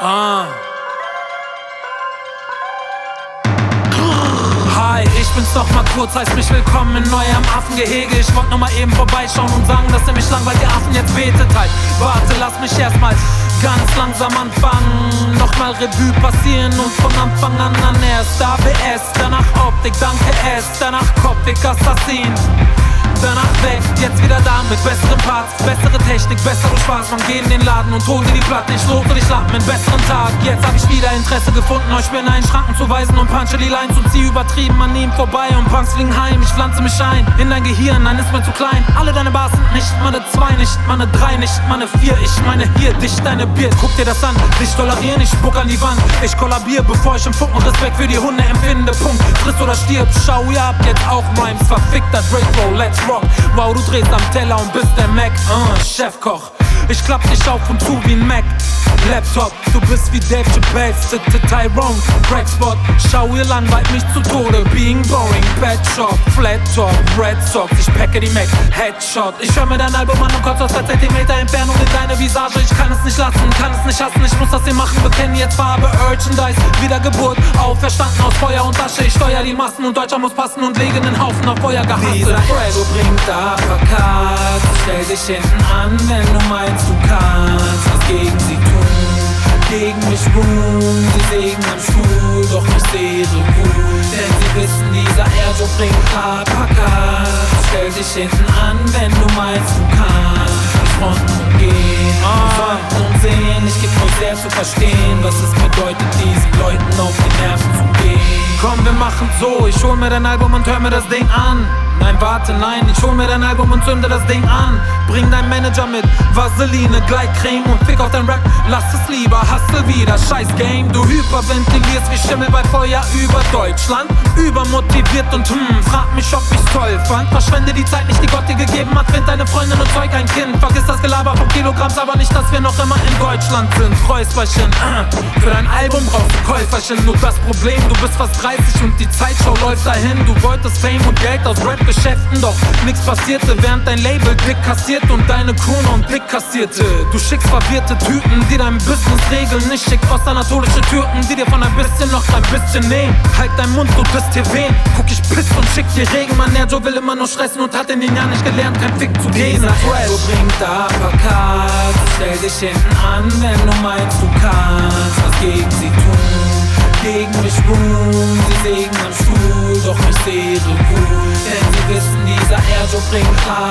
Hi, ich bin's noch mal kurz, heißt mich willkommen in neuem Affengehege. Ich wollte nur mal eben vorbeischauen und sagen, dass ihr mich langweilt, ihr Affen jetzt betet halt. Warte, lass mich erstmal ganz langsam anfangen. Nochmal Revue passieren und von Anfang an erst ABS, danach Optik, danke S, danach Koptik, Assassin. Danach weg, jetzt wieder da mit besseren Parts, bessere Technik, besserer Spaß. Man geh in den Laden und hol dir die Platte, ich lobe dich ab mit besseren Tag. Jetzt hab ich wieder Interesse gefunden, euch in einen Schranken zu weisen und punche die Lines und zieh übertrieben an ihm vorbei und punks fliegen heim. Ich pflanze mich ein in dein Gehirn, nein, ist mir zu klein. Alle deine Bars sind nicht meine 2, nicht meine 3, nicht meine 4. Ich meine hier, dich, deine Beard, guck dir das an. Dich tolerieren, ich spuck an die Wand. Ich kollabier, bevor ich im Funken Respekt für die Hunde empfinde. Punkt, friss oder stirb, schau, ihr habt jetzt auch Rhymes. Verfickter Drake, Bro, let's rock. Wow, du drehst am Teller und bist der Mac, Chefkoch. Ich klapp dich auf und zu wie ein Mac. Laptop, du bist wie Dave Chappelle, Tyrone, Crackspot. Schau, ihr langweilt mich zu Tode. Being boring, Bad Shop, Flat Top, Red Sox. Ich packe die Mac, Headshot. Ich hör mir dein Album an und kotz aus 2 Zentimeter Entfernung in deine Visage. Ich kann es nicht lassen, kann es nicht hassen. Ich muss das hier machen, bekennen jetzt Farbe, Merchandise. Wiedergeburt, auferstanden aus Feuer und Asche. Ich steuer die Massen und Deutscher muss passen und lege den Haufen auf Feuer gehasselt. Dieser Fredo bringt Uppercut. Stell dich hinten an, wenn du meinst, du kannst was gegen sie tun. Gegen mich ruhen, sie sägen am Stuhl, doch ich sehe ihre Wut. Denn sie wissen, dieser Erjo bringt Uppercut. Stell dich hinten an, wenn du meinst, du kannst fronten und gehen. Sollten und sehen, ich geb euch sehr zu verstehen, was es bedeutet, diesen Leuten auf die Nerven zu gehen. Komm, wir machen's so, ich hol mir dein Album und hör mir das Ding an. Nein, warte, nein, ich hol mir dein Album und zünde das Ding an. Bring dein Manager mit Vaseline, Gleitcreme und fick auf dein Rap. Lass es lieber, hustle wieder, scheiß Game. Du hyperventilierst wie Schimmel bei Feuer über Deutschland. Übermotiviert und frag mich, ob ich's toll fand. Verschwende die Zeit nicht, die Gott dir gegeben hat. Find deine Freundin und zeug ein Kind. Vergiss das Gelaber von Kilogramms, aber nicht, dass wir noch immer in Deutschland sind. Räusperchen, für dein Album brauchst du Käuferchen. Nur das Problem, du bist fast 30 und die Zeitschau läuft dahin. Du wolltest Fame und Geld aus Rap-Geschäften, doch nix passierte, während dein Label Blick kassiert und deine Krone und Blick kassierte. Du schickst verwirrte Typen, die dein Business regeln. Ich schick ostanatolische Türken, die dir von ein bisschen noch ein bisschen nehmen. Halt deinen Mund, du bist hier wen. Guck, ich piss und schick dir Regen. Man, Erjo will immer nur stressen und hat in den Jahren nicht gelernt, kein Fick zu gehen. Dieser Erjo bringt Uppercut. Stell dich hinten an, wenn du meinst, du kannst was gegen sie tun. Gegen mich ruhen, sie sägen am Stuhl, doch ich sehe ihre Wut. Denn sie wissen, dieser Erjo bringt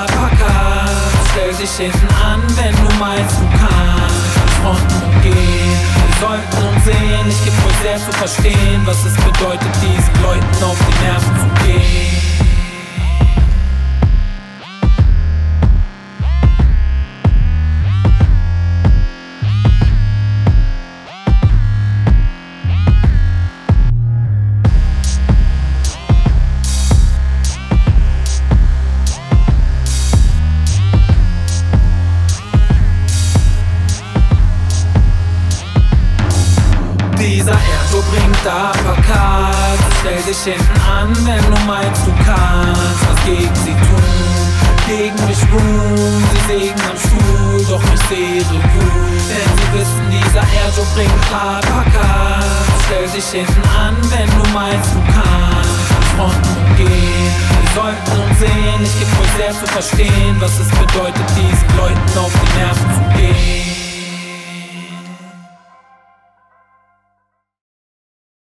Uppercut. Stell dich hinten an, wenn du meinst, du kannst fronten und gehen. Wir sollten uns sehen, ich geb euch sehr zu verstehen, was es bedeutet, diesen Leuten auf die Nerven zu gehen. Dieser Erjo bringt Uppercut. Stell dich hinten an, wenn du meinst, du kannst was gegen sie tun. Gegen mich ruhen, sie sägen am Stuhl, doch ich sehe ihre Wut. Denn sie wissen, dieser Erjo bringt Uppercut. Stell dich hinten an, wenn du meinst, du kannst fronten und gehen. Wir sollten uns sehen, ich geb euch sehr zu verstehen, was es bedeutet, diesen Leuten auf die Nerven